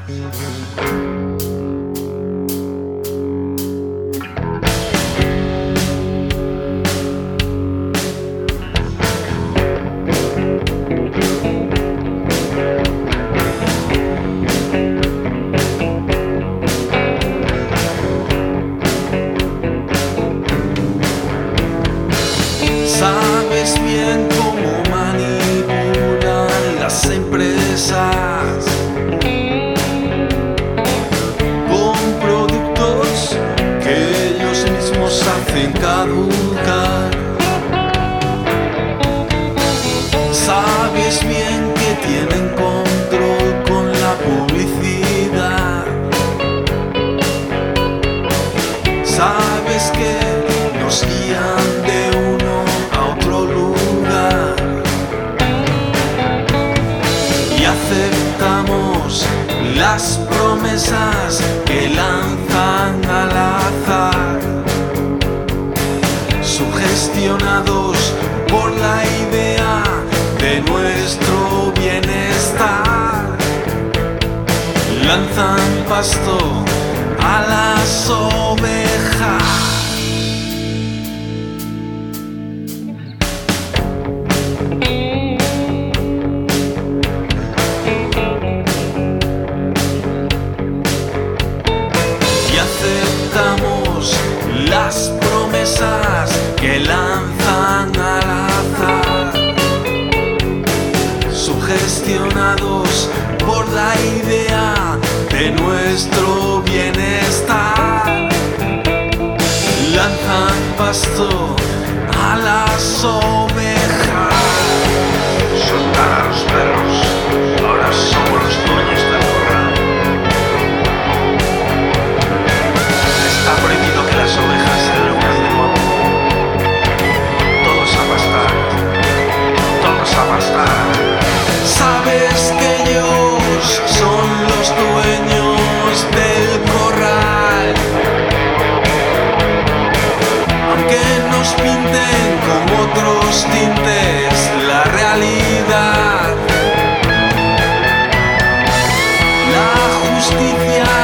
Sabes bien cómo manipulan las empresas con productos que ellos mismos hacen caducar. Sabes bien que tienen control con la publicidad. Sabes que nos guían de uno a otro lugar y aceptamos las promesas que lanzan al azar, sugestionados por la idea de nuestro bienestar. Lanzan pasto a las ovejas. Y aceptamos las promesas que lanzan al azar, sugestionados por la idea de nuestro bienestar. Lanzan pasto a las ovejas. Soltar a los perros, ahora somos los dueños del corral. Está prohibido que las ovejas se reúnan de nuevo. Todos a pastar, todos a pastar. Sabes que ellos son los dueños del corral, aunque nos pinten con otros tintes la realidad. La justicia